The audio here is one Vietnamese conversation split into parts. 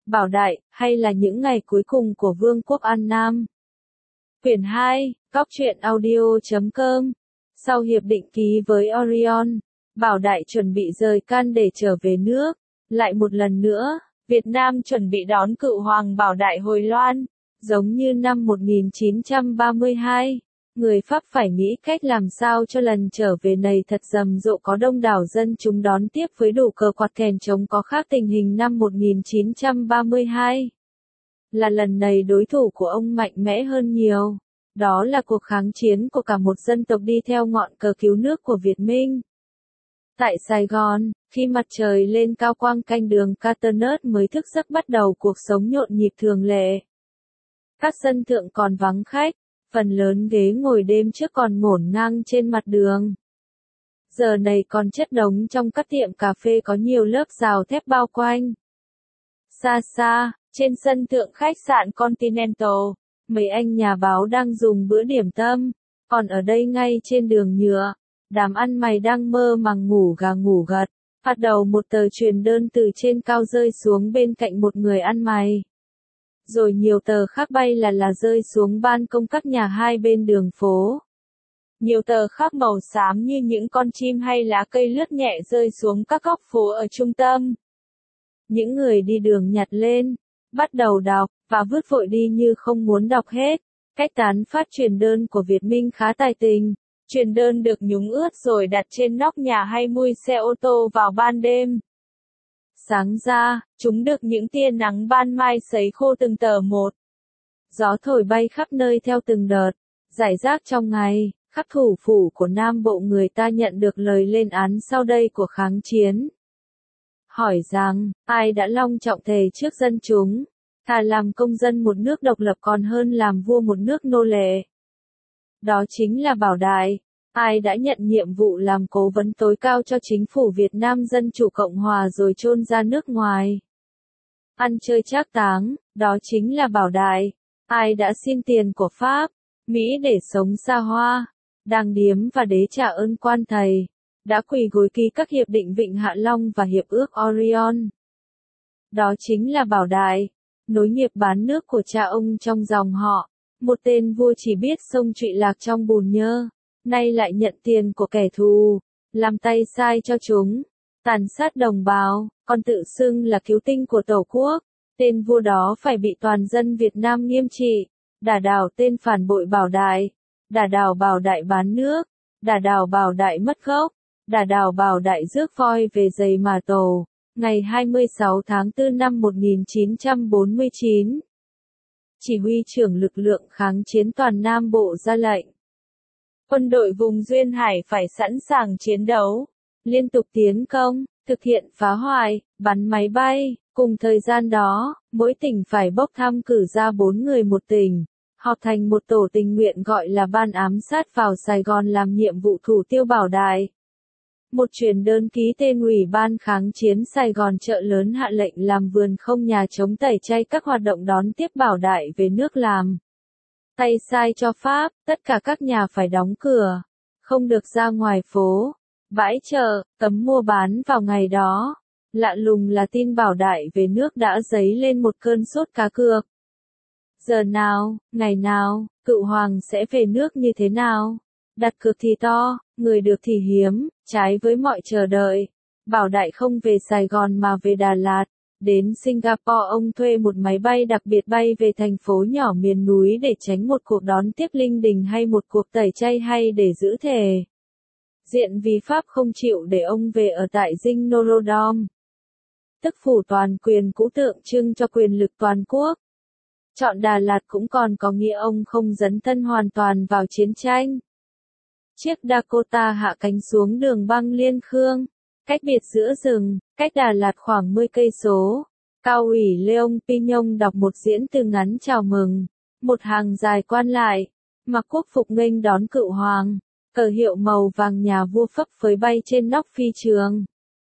Bảo Đại, hay là những ngày cuối cùng của Vương quốc An Nam. Quyển 2, Góc truyện audio.com. Sau hiệp định ký với Orion, Bảo Đại chuẩn bị rời Can để trở về nước. Lại một lần nữa, Việt Nam chuẩn bị đón cựu hoàng Bảo Đại hồi Loan. Giống như năm 1932, người Pháp phải nghĩ cách làm sao cho lần trở về này thật rầm rộ, có đông đảo dân chúng đón tiếp với đủ cờ quạt kèn trống, có khác tình hình năm 1932. Là lần này đối thủ của ông mạnh mẽ hơn nhiều. Đó là cuộc kháng chiến của cả một dân tộc đi theo ngọn cờ cứu nước của Việt Minh. Tại Sài Gòn, khi mặt trời lên cao, quang canh đường Caternus mới thức giấc bắt đầu cuộc sống nhộn nhịp thường lệ. Các sân thượng còn vắng khách, phần lớn ghế ngồi đêm trước còn ngổn ngang trên mặt đường. Giờ này còn chất đống trong các tiệm cà phê có nhiều lớp rào thép bao quanh. Xa xa, trên sân thượng khách sạn Continental, mấy anh nhà báo đang dùng bữa điểm tâm, còn ở đây ngay trên đường nhựa, đám ăn mày đang mơ màng ngủ gà ngủ gật, phát đầu một tờ truyền đơn từ trên cao rơi xuống bên cạnh một người ăn mày. Rồi nhiều tờ khác bay là rơi xuống ban công các nhà hai bên đường phố. Nhiều tờ khác màu xám như những con chim hay lá cây lướt nhẹ rơi xuống các góc phố ở trung tâm. Những người đi đường nhặt lên, bắt đầu đọc, và vứt vội đi như không muốn đọc hết. Cách tán phát truyền đơn của Việt Minh khá tài tình. Truyền đơn được nhúng ướt rồi đặt trên nóc nhà hay mui xe ô tô vào ban đêm. Sáng ra, chúng được những tia nắng ban mai sấy khô từng tờ một. Gió thổi bay khắp nơi theo từng đợt, rải rác trong ngày, khắp thủ phủ của Nam Bộ người ta nhận được lời lên án sau đây của kháng chiến. Hỏi rằng, ai đã long trọng thề trước dân chúng, thà làm công dân một nước độc lập còn hơn làm vua một nước nô lệ. Đó chính là Bảo Đại. Ai đã nhận nhiệm vụ làm cố vấn tối cao cho chính phủ Việt Nam Dân Chủ Cộng Hòa rồi chôn ra nước ngoài. Ăn chơi trác táng, đó chính là Bảo Đại. Ai đã xin tiền của Pháp, Mỹ để sống xa hoa, đàng điếm và đế trả ơn quan thầy, đã quỳ gối ký các hiệp định Vịnh Hạ Long và hiệp ước Orion. Đó chính là Bảo Đại, nối nghiệp bán nước của cha ông trong dòng họ, một tên vua chỉ biết sông trụy lạc trong bùn nhơ. Nay lại nhận tiền của kẻ thù, làm tay sai cho chúng, tàn sát đồng bào, còn tự xưng là cứu tinh của Tổ quốc. Tên vua đó phải bị toàn dân Việt Nam nghiêm trị, đả đảo tên phản bội Bảo Đại, đả đảo Bảo Đại bán nước, đả đảo Bảo Đại mất gốc, đả đảo Bảo Đại rước voi về giày mà tổ, ngày 26 tháng 4 năm 1949. Chỉ huy trưởng lực lượng kháng chiến toàn Nam Bộ ra lệnh. Quân đội vùng Duyên Hải phải sẵn sàng chiến đấu, liên tục tiến công, thực hiện phá hoại, bắn máy bay. Cùng thời gian đó, mỗi tỉnh phải bốc thăm cử ra 4 người một tỉnh, họp thành một tổ tình nguyện gọi là ban ám sát vào Sài Gòn làm nhiệm vụ thủ tiêu Bảo Đại. Một truyền đơn ký tên Ủy ban kháng chiến Sài Gòn Chợ Lớn hạ lệnh làm vườn không nhà chống tẩy chay các hoạt động đón tiếp Bảo Đại về nước làm. Tay sai cho Pháp, tất cả các nhà phải đóng cửa, không được ra ngoài phố, bãi chợ, cấm mua bán vào ngày đó. Lạ lùng là tin Bảo Đại về nước đã dấy lên một cơn sốt cá cược. Giờ nào, ngày nào, cựu hoàng sẽ về nước như thế nào? Đặt cược thì to, người được thì hiếm, trái với mọi chờ đợi. Bảo Đại không về Sài Gòn mà về Đà Lạt. Đến Singapore ông thuê một máy bay đặc biệt bay về thành phố nhỏ miền núi để tránh một cuộc đón tiếp linh đình hay một cuộc tẩy chay hay để giữ thể diện vì Pháp không chịu để ông về ở tại dinh Norodom. Tức phủ toàn quyền cũ tượng trưng cho quyền lực toàn quốc. Chọn Đà Lạt cũng còn có nghĩa ông không dấn thân hoàn toàn vào chiến tranh. Chiếc Dakota hạ cánh xuống đường băng Liên Khương, cách biệt giữa rừng, cách Đà Lạt khoảng 10 cây số. Cao ủy Leon Pignon đọc một diễn từ ngắn chào mừng. Một hàng dài quan lại, mặc quốc phục nghênh đón cựu hoàng, cờ hiệu màu vàng nhà vua phấp phới bay trên nóc phi trường.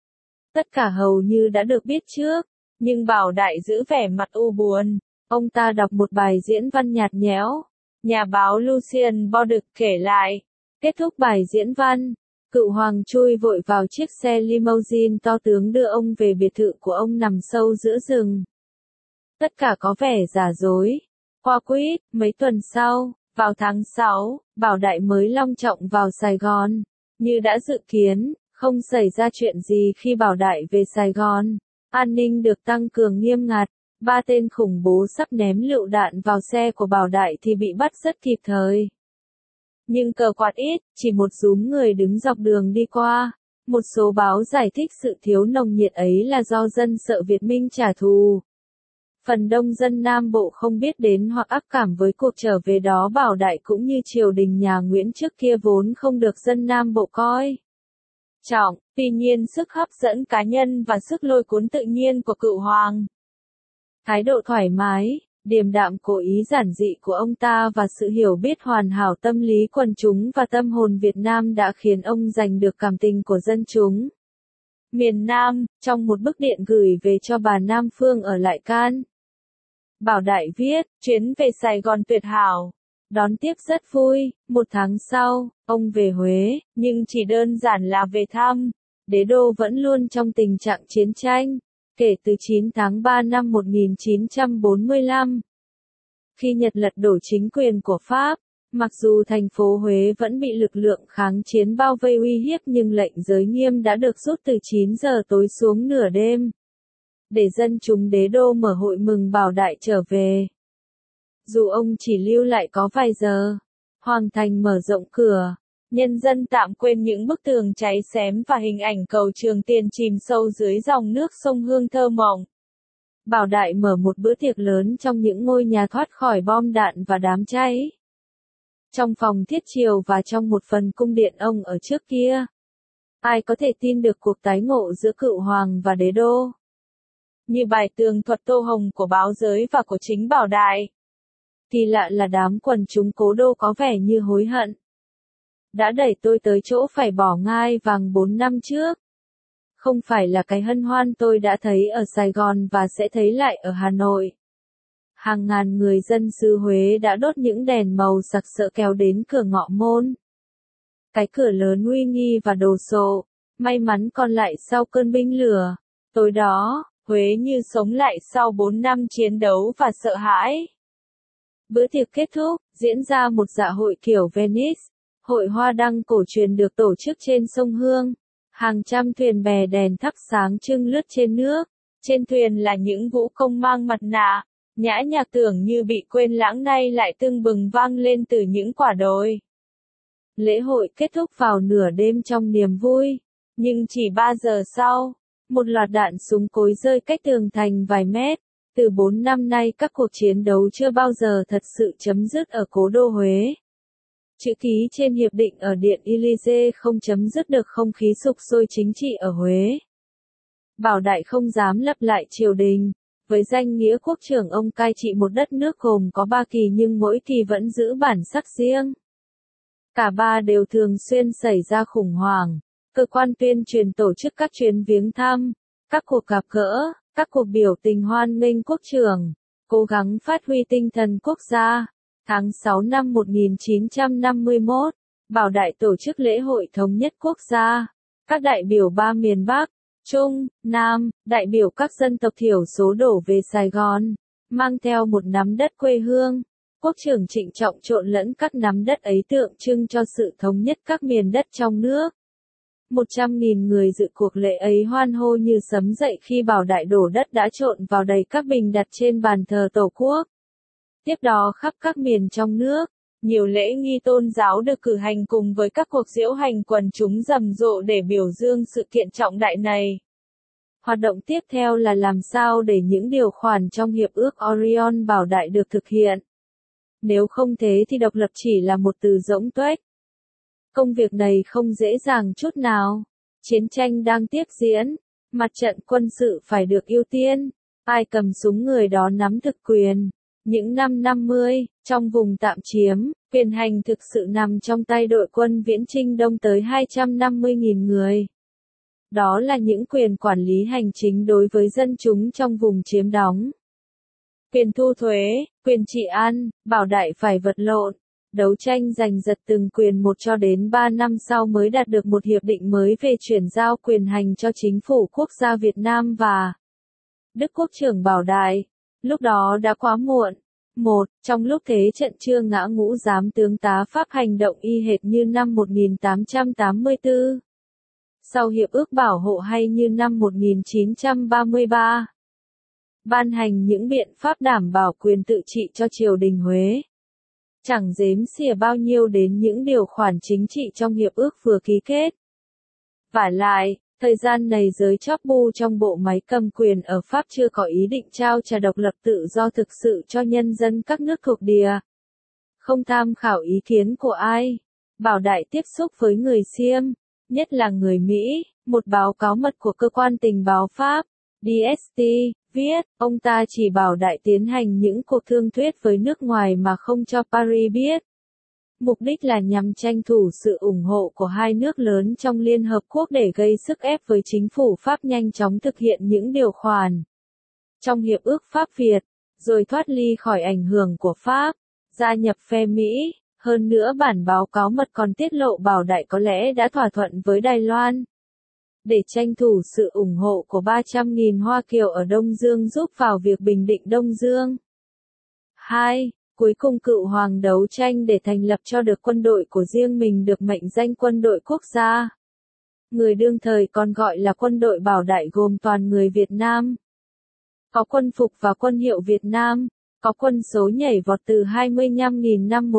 Tất cả hầu như đã được biết trước, nhưng Bảo Đại giữ vẻ mặt u buồn. Ông ta đọc một bài diễn văn nhạt nhẽo. Nhà báo Lucien Bordeaux kể lại. Kết thúc bài diễn văn, cựu hoàng chui vội vào chiếc xe limousine to tướng đưa ông về biệt thự của ông nằm sâu giữa rừng. Tất cả có vẻ giả dối. Qua quýt, mấy tuần sau, vào tháng 6, Bảo Đại mới long trọng vào Sài Gòn. Như đã dự kiến, không xảy ra chuyện gì khi Bảo Đại về Sài Gòn. An ninh được tăng cường nghiêm ngặt. 3 tên khủng bố sắp ném lựu đạn vào xe của Bảo Đại thì bị bắt rất kịp thời. Nhưng cờ quạt ít, chỉ một dúm người đứng dọc đường đi qua. Một số báo giải thích sự thiếu nồng nhiệt ấy là do dân sợ Việt Minh trả thù. Phần đông dân Nam Bộ không biết đến hoặc ác cảm với cuộc trở về đó. Bảo Đại cũng như triều đình nhà Nguyễn trước kia vốn không được dân Nam Bộ coi trọng, tuy nhiên sức hấp dẫn cá nhân và sức lôi cuốn tự nhiên của cựu hoàng, thái độ thoải mái, điềm đạm cố ý giản dị của ông ta và sự hiểu biết hoàn hảo tâm lý quần chúng và tâm hồn Việt Nam đã khiến ông giành được cảm tình của dân chúng miền Nam. Trong một bức điện gửi về cho bà Nam Phương ở lại Can, Bảo Đại viết, chuyến về Sài Gòn tuyệt hảo, đón tiếp rất vui. 1 tháng sau, ông về Huế, nhưng chỉ đơn giản là về thăm. Đế đô vẫn luôn trong tình trạng chiến tranh, kể từ 9 tháng 3 năm 1945. Khi Nhật lật đổ chính quyền của Pháp, mặc dù thành phố Huế vẫn bị lực lượng kháng chiến bao vây uy hiếp nhưng lệnh giới nghiêm đã được rút từ 9 giờ tối xuống nửa đêm, để dân chúng đế đô mở hội mừng Bảo Đại trở về. Dù ông chỉ lưu lại có vài giờ, Hoàng thành mở rộng cửa, nhân dân tạm quên những bức tường cháy xém và hình ảnh cầu Trường Tiền chìm sâu dưới dòng nước sông Hương thơ mộng. Bảo Đại mở một bữa tiệc lớn trong những ngôi nhà thoát khỏi bom đạn và đám cháy. Trong phòng thiết triều và trong một phần cung điện ông ở trước kia. Ai có thể tin được cuộc tái ngộ giữa cựu hoàng và đế đô? Như bài tường thuật tô hồng của báo giới và của chính Bảo Đại. Kỳ lạ là đám quần chúng cố đô có vẻ như hối hận. Đã đẩy tôi tới chỗ phải bỏ ngai vàng 4 năm trước. Không phải là cái hân hoan tôi đã thấy ở Sài Gòn và sẽ thấy lại ở Hà Nội. Hàng ngàn người dân xứ Huế đã đốt những đèn màu sặc sỡ kéo đến cửa ngọ môn. Cái cửa lớn uy nghi và đồ sộ, may mắn còn lại sau cơn binh lửa. Tối đó, Huế như sống lại sau 4 năm chiến đấu và sợ hãi. Bữa tiệc kết thúc, diễn ra một dạ hội kiểu Venice. Hội hoa đăng cổ truyền được tổ chức trên sông Hương. Hàng trăm thuyền bè đèn thắp sáng trưng lướt trên nước. Trên thuyền là những vũ công mang mặt nạ. Nhã nhạc tưởng như bị quên lãng nay lại tưng bừng vang lên từ những quả đồi. Lễ hội kết thúc vào nửa đêm trong niềm vui. Nhưng chỉ 3 giờ sau, một loạt đạn súng cối rơi cách tường thành vài mét. Từ 4 năm nay các cuộc chiến đấu chưa bao giờ thật sự chấm dứt ở cố đô Huế. Chữ ký trên hiệp định ở Điện Élysée không chấm dứt được không khí sục sôi chính trị ở Huế. Bảo Đại không dám lặp lại triều đình. Với danh nghĩa quốc trưởng ông cai trị một đất nước gồm có 3 kỳ nhưng mỗi kỳ vẫn giữ bản sắc riêng. Cả 3 đều thường xuyên xảy ra khủng hoảng. Cơ quan tuyên truyền tổ chức các chuyến viếng thăm, các cuộc gặp gỡ, các cuộc biểu tình hoan nghênh quốc trưởng, cố gắng phát huy tinh thần quốc gia. Tháng 6 năm 1951, Bảo Đại tổ chức lễ hội thống nhất quốc gia. Các đại biểu 3 miền Bắc, Trung, Nam, đại biểu các dân tộc thiểu số đổ về Sài Gòn, mang theo một nắm đất quê hương. Quốc trưởng trịnh trọng trộn lẫn các nắm đất ấy tượng trưng cho sự thống nhất các miền đất trong nước. 100.000 người dự cuộc lễ ấy hoan hô như sấm dậy khi Bảo Đại đổ đất đã trộn vào đầy các bình đặt trên bàn thờ Tổ quốc. Tiếp đó khắp các miền trong nước, nhiều lễ nghi tôn giáo được cử hành cùng với các cuộc diễu hành quần chúng rầm rộ để biểu dương sự kiện trọng đại này. Hoạt động tiếp theo là làm sao để những điều khoản trong Hiệp ước Orion Bảo Đại được thực hiện. Nếu không thế thì độc lập chỉ là một từ rỗng tuếch. Công việc này không dễ dàng chút nào. Chiến tranh đang tiếp diễn, mặt trận quân sự phải được ưu tiên. Ai cầm súng người đó nắm thực quyền. Những năm 50, trong vùng tạm chiếm, quyền hành thực sự nằm trong tay đội quân viễn chinh đông tới 250.000 người. Đó là những quyền quản lý hành chính đối với dân chúng trong vùng chiếm đóng. Quyền thu thuế, quyền trị an, Bảo Đại phải vật lộn, đấu tranh giành giật từng quyền một cho đến 3 năm sau mới đạt được một hiệp định mới về chuyển giao quyền hành cho chính phủ quốc gia Việt Nam và Đức Quốc trưởng Bảo Đại. Lúc đó đã quá muộn. Trong lúc thế trận chưa ngã ngũ giám tướng tá Pháp hành động y hệt như năm 1884. Sau hiệp ước bảo hộ hay như năm 1933. Ban hành những biện pháp đảm bảo quyền tự trị cho triều đình Huế. Chẳng đếm xỉa bao nhiêu đến những điều khoản chính trị trong hiệp ước vừa ký kết. Vả lại, thời gian này giới chóp bu trong bộ máy cầm quyền ở Pháp chưa có ý định trao trả độc lập tự do thực sự cho nhân dân các nước thuộc địa. Không tham khảo ý kiến của ai. Bảo Đại tiếp xúc với người Xiêm, nhất là người Mỹ, một báo cáo mật của cơ quan tình báo Pháp, DST, viết, ông ta chỉ bảo Đại tiến hành những cuộc thương thuyết với nước ngoài mà không cho Paris biết. Mục đích là nhằm tranh thủ sự ủng hộ của hai nước lớn trong Liên Hợp Quốc để gây sức ép với chính phủ Pháp nhanh chóng thực hiện những điều khoản trong Hiệp ước Pháp-Việt, rồi thoát ly khỏi ảnh hưởng của Pháp, gia nhập phe Mỹ. Hơn nữa bản báo cáo mật còn tiết lộ Bảo Đại có lẽ đã thỏa thuận với Đài Loan để tranh thủ sự ủng hộ của 300.000 Hoa Kiều ở Đông Dương giúp vào việc bình định Đông Dương. 2. Cuối cùng cựu hoàng đấu tranh để thành lập cho được quân đội của riêng mình được mệnh danh quân đội quốc gia. Người đương thời còn gọi là quân đội Bảo Đại gồm toàn người Việt Nam. Có quân phục và quân hiệu Việt Nam, có quân số nhảy vọt từ 25.000 năm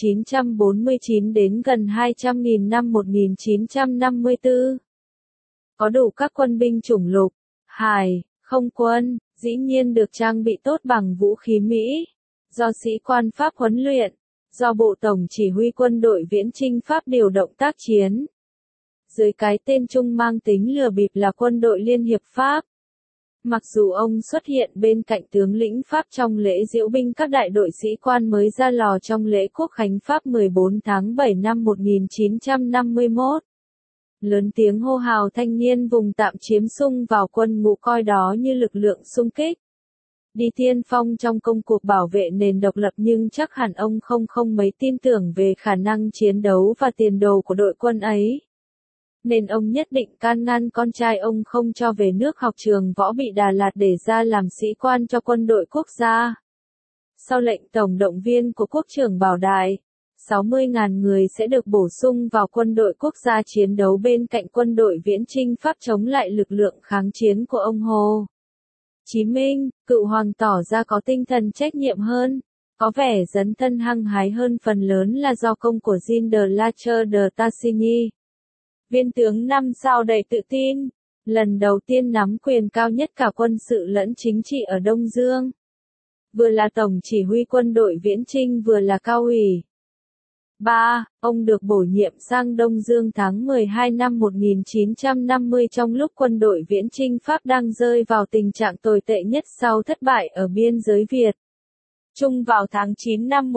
1949 đến gần 200.000 năm 1954. Có đủ các quân binh chủng lục, hải, không quân, dĩ nhiên được trang bị tốt bằng vũ khí Mỹ, do sĩ quan Pháp huấn luyện, do Bộ Tổng Chỉ huy quân đội Viễn Chinh Pháp điều động tác chiến. Dưới cái tên chung mang tính lừa bịp là quân đội Liên hiệp Pháp. Mặc dù ông xuất hiện bên cạnh tướng lĩnh Pháp trong lễ diễu binh các đại đội sĩ quan mới ra lò trong lễ quốc khánh Pháp 14 tháng 7 năm 1951. Lớn tiếng hô hào thanh niên vùng tạm chiếm xung vào quân ngũ coi đó như lực lượng xung kích. Đi tiên phong trong công cuộc bảo vệ nền độc lập nhưng chắc hẳn ông không mấy tin tưởng về khả năng chiến đấu và tiền đồ của đội quân ấy. Nên ông nhất định can ngăn con trai ông không cho về nước học trường võ bị Đà Lạt để ra làm sĩ quan cho quân đội quốc gia. Sau lệnh tổng động viên của quốc trưởng Bảo Đại, 60.000 người sẽ được bổ sung vào quân đội quốc gia chiến đấu bên cạnh quân đội Viễn Chinh Pháp chống lại lực lượng kháng chiến của ông Hồ Chí Minh. Cựu hoàng tỏ ra có tinh thần trách nhiệm hơn, có vẻ dấn thân hăng hái hơn phần lớn là do công của Jean de Lacher de Tassigny. Viên tướng 5 sao đầy tự tin, lần đầu tiên nắm quyền cao nhất cả quân sự lẫn chính trị ở Đông Dương. Vừa là tổng chỉ huy quân đội Viễn Chinh vừa là cao ủy. 3. Ông được bổ nhiệm sang Đông Dương tháng 12 năm 1950 trong lúc quân đội Viễn Chinh Pháp đang rơi vào tình trạng tồi tệ nhất sau thất bại ở biên giới Việt Trung vào tháng 9 năm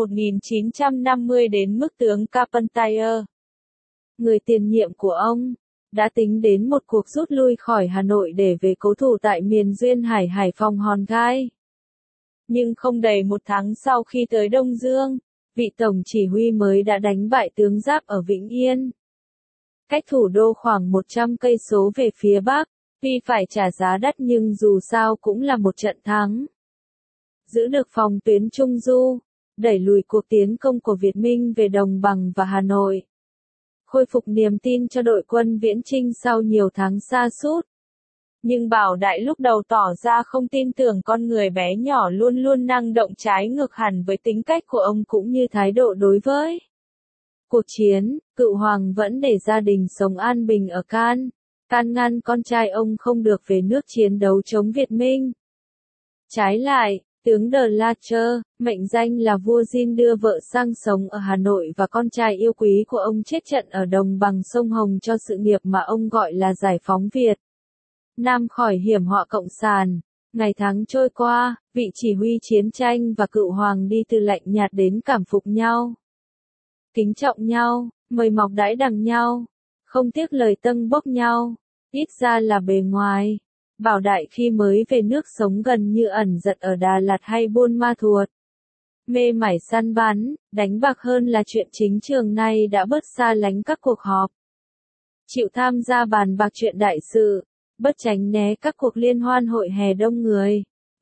1950 đến mức tướng Carpentier, người tiền nhiệm của ông, đã tính đến một cuộc rút lui khỏi Hà Nội để về cố thủ tại miền Duyên Hải, Hải Phòng, Hòn Gai. Nhưng không đầy một tháng sau khi tới Đông Dương, vị tổng chỉ huy mới đã đánh bại tướng Giáp ở Vĩnh Yên, cách thủ đô khoảng 100 cây số về phía bắc. Tuy phải trả giá đắt nhưng dù sao cũng là một trận thắng. Giữ được phòng tuyến Trung Du, đẩy lùi cuộc tiến công của Việt Minh về Đồng Bằng và Hà Nội. Khôi phục niềm tin cho đội quân Viễn Chinh sau nhiều tháng sa sút. Nhưng Bảo Đại lúc đầu tỏ ra không tin tưởng con người bé nhỏ luôn luôn năng động trái ngược hẳn với tính cách của ông cũng như thái độ đối với cuộc chiến. Cựu hoàng vẫn để gia đình sống an bình ở can ngăn con trai ông không được về nước chiến đấu chống Việt Minh. Trái lại, tướng De Lacher, mệnh danh là vua Jean đưa vợ sang sống ở Hà Nội và con trai yêu quý của ông chết trận ở đồng bằng sông Hồng cho sự nghiệp mà ông gọi là giải phóng Việt Nam khỏi hiểm họa cộng sản. Ngày tháng trôi qua, vị chỉ huy chiến tranh và cựu hoàng đi từ lạnh nhạt đến cảm phục nhau, kính trọng nhau, mời mọc đãi đằng nhau, không tiếc lời tâng bốc nhau, ít ra là bề ngoài. Bảo Đại khi mới về nước sống gần như ẩn giật ở Đà Lạt hay Buôn Ma Thuột. Mê mải săn bắn, đánh bạc hơn là chuyện chính trường nay đã bớt xa lánh các cuộc họp. Chịu tham gia bàn bạc chuyện đại sự, bất tránh né các cuộc liên hoan hội hè đông người.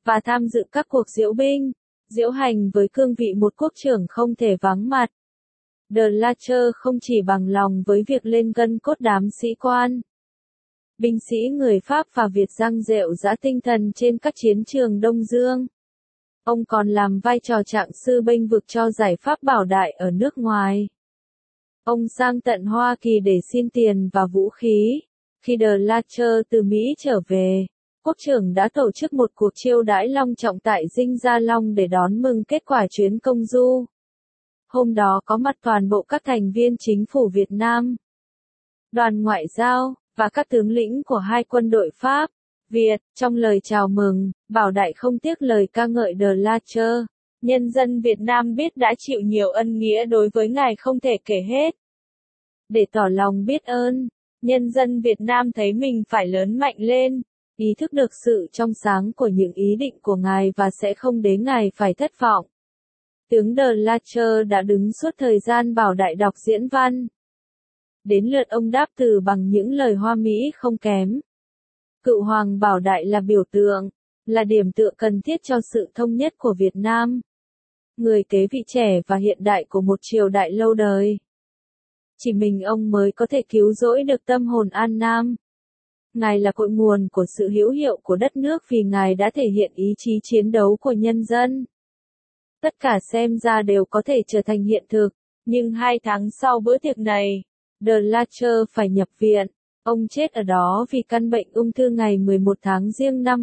và tham dự các cuộc diễu binh, diễu hành với cương vị một quốc trưởng không thể vắng mặt. De Lacher không chỉ bằng lòng với việc lên gân cốt đám sĩ quan, binh sĩ người Pháp và Việt giăng rệu rã tinh thần trên các chiến trường Đông Dương. Ông còn làm vai trò trạng sư bênh vực cho giải pháp bảo đại ở nước ngoài. Ông sang tận Hoa Kỳ để xin tiền và vũ khí. Khi De Lacher từ Mỹ trở về, quốc trưởng đã tổ chức một cuộc chiêu đãi long trọng tại Dinh Gia Long để đón mừng kết quả chuyến công du. Hôm đó có mặt toàn bộ các thành viên chính phủ Việt Nam, đoàn ngoại giao, và các tướng lĩnh của hai quân đội Pháp, Việt. Trong lời chào mừng, Bảo Đại không tiếc lời ca ngợi De Lacher. Nhân dân Việt Nam biết đã chịu nhiều ân nghĩa đối với ngài không thể kể hết. Để tỏ lòng biết ơn, nhân dân Việt Nam thấy mình phải lớn mạnh lên, ý thức được sự trong sáng của những ý định của ngài và sẽ không để ngài phải thất vọng. Tướng De Lacher đã đứng suốt thời gian Bảo Đại đọc diễn văn. Đến lượt ông đáp từ bằng những lời hoa mỹ không kém. Cựu Hoàng Bảo Đại là biểu tượng, là điểm tựa cần thiết cho sự thống nhất của Việt Nam. Người kế vị trẻ và hiện đại của một triều đại lâu đời. Chỉ mình ông mới có thể cứu rỗi được tâm hồn An Nam. Ngài là cội nguồn của sự hữu hiệu của đất nước vì Ngài đã thể hiện ý chí chiến đấu của nhân dân. Tất cả xem ra đều có thể trở thành hiện thực, nhưng 2 tháng sau bữa tiệc này, De Lacher phải nhập viện. Ông chết ở đó vì căn bệnh ung thư ngày 11 tháng Giêng năm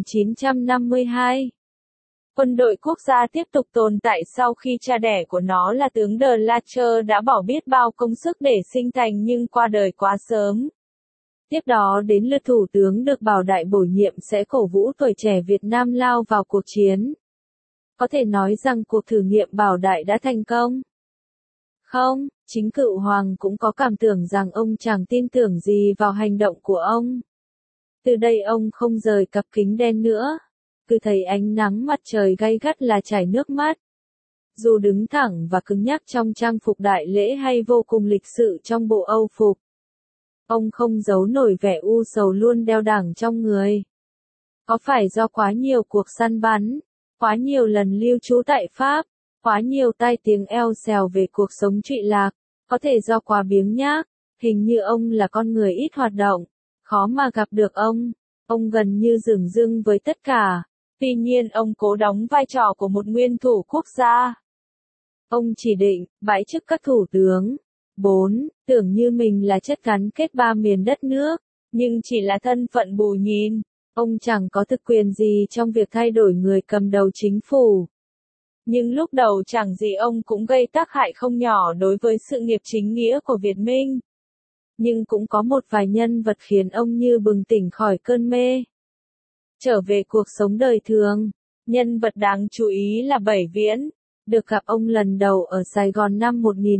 1952. Quân đội quốc gia tiếp tục tồn tại sau khi cha đẻ của nó là tướng De Lacher đã bỏ biết bao công sức để sinh thành nhưng qua đời quá sớm. Tiếp đó đến lượt thủ tướng được Bảo Đại bổ nhiệm sẽ cổ vũ tuổi trẻ Việt Nam lao vào cuộc chiến. Có thể nói rằng cuộc thử nghiệm Bảo Đại đã thành công. Không, chính cựu hoàng cũng có cảm tưởng rằng ông chẳng tin tưởng gì vào hành động của ông. Từ đây ông không rời cặp kính đen nữa. Cứ thấy ánh nắng mặt trời gay gắt là chảy nước mắt. Dù đứng thẳng và cứng nhắc trong trang phục đại lễ hay vô cùng lịch sự trong bộ âu phục, ông không giấu nổi vẻ u sầu luôn đeo đẳng trong người. Có phải do quá nhiều cuộc săn bắn, quá nhiều lần lưu trú tại Pháp, quá nhiều tai tiếng eo xèo về cuộc sống trụy lạc, có thể do quá biếng nhác, hình như ông là con người ít hoạt động, khó mà gặp được ông gần như dửng dưng với tất cả. Tuy nhiên ông cố đóng vai trò của một nguyên thủ quốc gia. Ông chỉ định, bãi chức các thủ tướng. 4. Tưởng như mình là chất gắn kết 3 miền đất nước, nhưng chỉ là thân phận bù nhìn. Ông chẳng có thực quyền gì trong việc thay đổi người cầm đầu chính phủ. Nhưng lúc đầu chẳng gì ông cũng gây tác hại không nhỏ đối với sự nghiệp chính nghĩa của Việt Minh. Nhưng cũng có một vài nhân vật khiến ông như bừng tỉnh khỏi cơn mê. Trở về cuộc sống đời thường, nhân vật đáng chú ý là Bảy Viễn, được gặp ông lần đầu ở Sài Gòn năm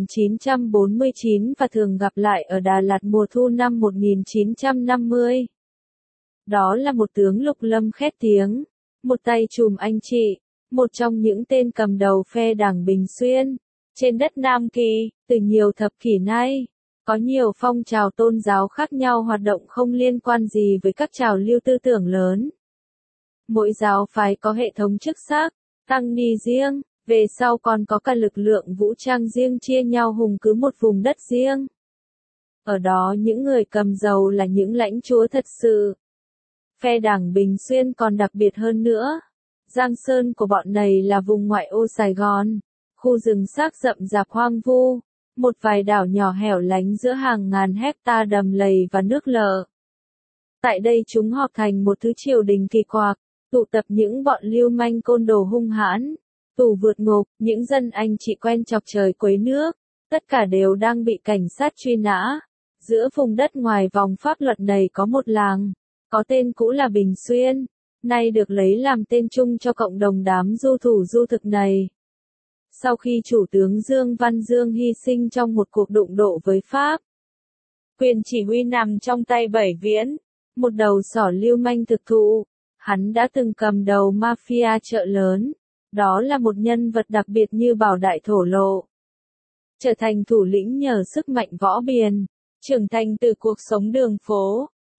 1949 và thường gặp lại ở Đà Lạt mùa thu năm 1950. Đó là một tướng lục lâm khét tiếng, một tay trùm anh chị, một trong những tên cầm đầu phe Đảng Bình Xuyên, trên đất Nam Kỳ, từ nhiều thập kỷ nay. Có nhiều phong trào tôn giáo khác nhau hoạt động không liên quan gì với các trào lưu tư tưởng lớn. Mỗi giáo phái có hệ thống chức sắc, tăng ni riêng, về sau còn có cả lực lượng vũ trang riêng chia nhau hùng cứ một vùng đất riêng. Ở đó những người cầm dầu là những lãnh chúa thật sự. Phe Đảng Bình Xuyên còn đặc biệt hơn nữa. Giang sơn của bọn này là vùng ngoại ô Sài Gòn, khu rừng xác rậm rạp hoang vu, một vài đảo nhỏ hẻo lánh giữa hàng ngàn hecta đầm lầy và nước lợ. Tại đây chúng họp thành một thứ triều đình kỳ quặc, tụ tập những bọn lưu manh côn đồ hung hãn, tù vượt ngục, những dân anh chị quen chọc trời quấy nước, tất cả đều đang bị cảnh sát truy nã. Giữa vùng đất ngoài vòng pháp luật này có một làng, có tên cũ là Bình Xuyên, nay được lấy làm tên chung cho cộng đồng đám du thủ du thực này. Sau khi chủ tướng Dương Văn Dương hy sinh trong một cuộc đụng độ với Pháp, quyền chỉ huy nằm trong tay Bảy Viễn, một đầu sỏ lưu manh thực thụ. Hắn đã từng cầm đầu mafia chợ lớn. Đó là một nhân vật đặc biệt như Bảo Đại thổ lộ. Trở thành thủ lĩnh nhờ sức mạnh võ biền, trưởng thành từ cuộc sống đường phố,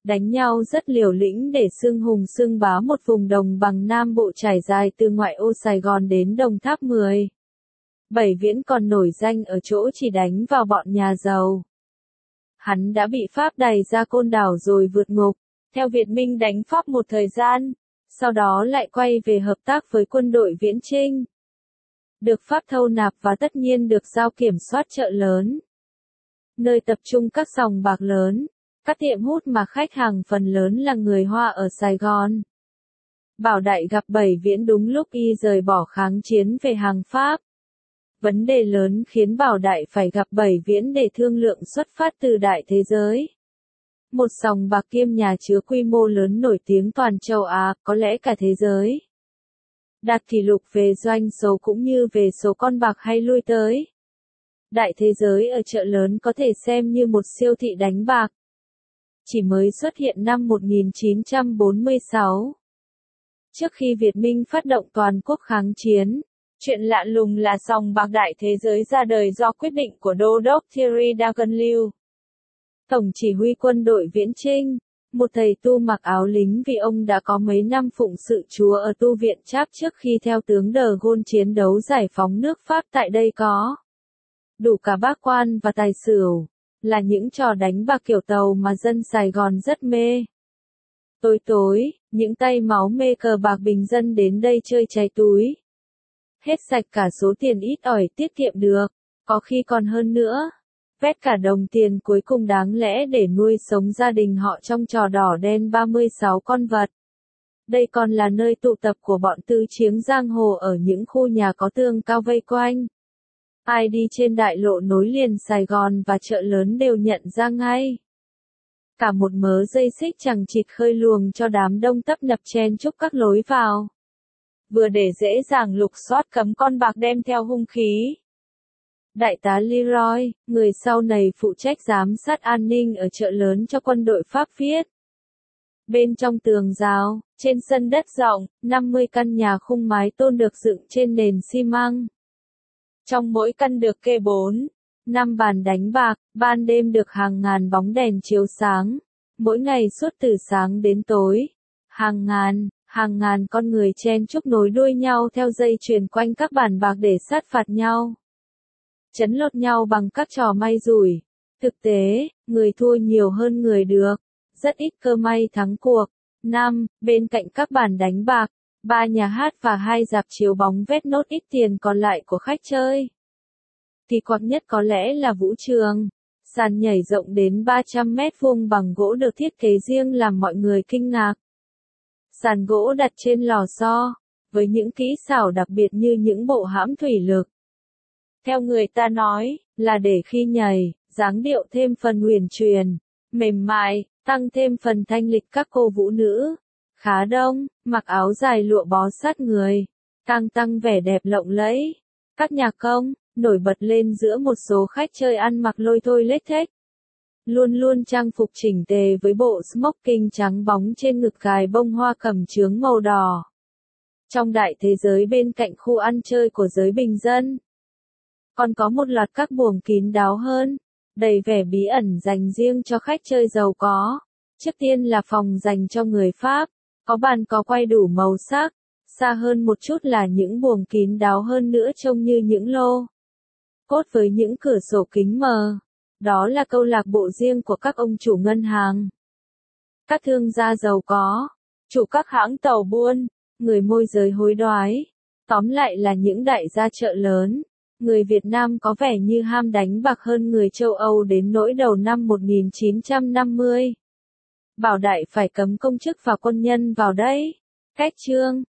đánh nhau rất liều lĩnh để xưng hùng xưng bá một vùng đồng bằng Nam Bộ trải dài từ ngoại ô Sài Gòn đến Đồng Tháp 10. Bảy Viễn còn nổi danh ở chỗ chỉ đánh vào bọn nhà giàu. Hắn đã bị Pháp đày ra Côn Đảo rồi vượt ngục, theo Việt Minh đánh Pháp một thời gian, sau đó lại quay về hợp tác với quân đội Viễn Chinh. Được Pháp thâu nạp và tất nhiên được giao kiểm soát chợ lớn, nơi tập trung các sòng bạc lớn, các tiệm hút mà khách hàng phần lớn là người Hoa ở Sài Gòn. Bảo Đại gặp Bảy Viễn đúng lúc y rời bỏ kháng chiến về hàng Pháp. Vấn đề lớn khiến Bảo Đại phải gặp Bảy Viễn để thương lượng xuất phát từ đại thế giới. Một sòng bạc kiêm nhà chứa quy mô lớn nổi tiếng toàn châu Á, có lẽ cả thế giới. Đạt kỷ lục về doanh số cũng như về số con bạc hay lui tới. Đại thế giới ở chợ lớn có thể xem như một siêu thị đánh bạc. Chỉ mới xuất hiện năm 1946. Trước khi Việt Minh phát động toàn quốc kháng chiến, chuyện lạ lùng là sòng bạc đại thế giới ra đời do quyết định của Đô đốc Thierry Dagenlieu, Tổng chỉ huy quân đội Viễn Chinh, một thầy tu mặc áo lính vì ông đã có mấy năm phụng sự Chúa ở tu viện Cháp trước khi theo tướng De Gaulle chiến đấu giải phóng nước Pháp tại đây có. Đủ cả bác quan và tài xỉu, là những trò đánh bạc kiểu tàu mà dân Sài Gòn rất mê. Tối tối, những tay máu mê cờ bạc bình dân đến đây chơi cháy túi. Hết sạch cả số tiền ít ỏi tiết kiệm được, có khi còn hơn nữa. Vét cả đồng tiền cuối cùng đáng lẽ để nuôi sống gia đình họ trong trò đỏ đen 36 con vật. Đây còn là nơi tụ tập của bọn tư chiếng giang hồ ở những khu nhà có tường cao vây quanh. Ai đi trên đại lộ nối liền Sài Gòn và chợ lớn đều nhận ra ngay. Cả một mớ dây xích chằng chịt khơi luồng cho đám đông tấp nập chen chúc các lối vào. Vừa để dễ dàng lục soát cấm con bạc đem theo hung khí. Đại tá Leroy, người sau này phụ trách giám sát an ninh ở chợ lớn cho quân đội Pháp viết. Bên trong tường rào, trên sân đất rộng, 50 căn nhà khung mái tôn được dựng trên nền xi măng. Trong mỗi căn được kê 4-5 bàn đánh bạc, ban đêm được hàng ngàn bóng đèn chiếu sáng. Mỗi ngày suốt từ sáng đến tối, hàng ngàn con người chen chúc nối đuôi nhau theo dây chuyền quanh các bàn bạc để sát phạt nhau. Chấn lột nhau bằng các trò may rủi. Thực tế, người thua nhiều hơn người được. Rất ít cơ may thắng cuộc. 5. Bên cạnh các bàn đánh bạc, 3 nhà hát và 2 rạp chiếu bóng vét nốt ít tiền còn lại của khách chơi. Kỳ quặc nhất có lẽ là vũ trường. Sàn nhảy rộng đến 300 mét vuông bằng gỗ được thiết kế riêng làm mọi người kinh ngạc. Sàn gỗ đặt trên lò xo, với những kỹ xảo đặc biệt như những bộ hãm thủy lực. Theo người ta nói, là để khi nhảy, dáng điệu thêm phần huyền truyền, mềm mại, tăng thêm phần thanh lịch các cô vũ nữ. Khá đông, mặc áo dài lụa bó sát người, tăng vẻ đẹp lộng lẫy. Các nhạc công, nổi bật lên giữa một số khách chơi ăn mặc lôi thôi lết thếch. Luôn trang phục chỉnh tề với bộ smoking trắng bóng trên ngực cài bông hoa cẩm chướng màu đỏ. Trong đại thế giới bên cạnh khu ăn chơi của giới bình dân, còn có một loạt các buồng kín đáo hơn, đầy vẻ bí ẩn dành riêng cho khách chơi giàu có. Trước tiên là phòng dành cho người Pháp, có bàn có quay đủ màu sắc. Xa hơn một chút là những buồng kín đáo hơn nữa trông như những lô cốt với những cửa sổ kính mờ. Đó là câu lạc bộ riêng của các ông chủ ngân hàng, các thương gia giàu có, chủ các hãng tàu buôn, người môi giới hối đoái. Tóm lại là những đại gia chợ lớn. Người Việt Nam có vẻ như ham đánh bạc hơn người châu Âu đến nỗi đầu năm 1950. Bảo Đại phải cấm công chức và quân nhân vào đấy. Cách chương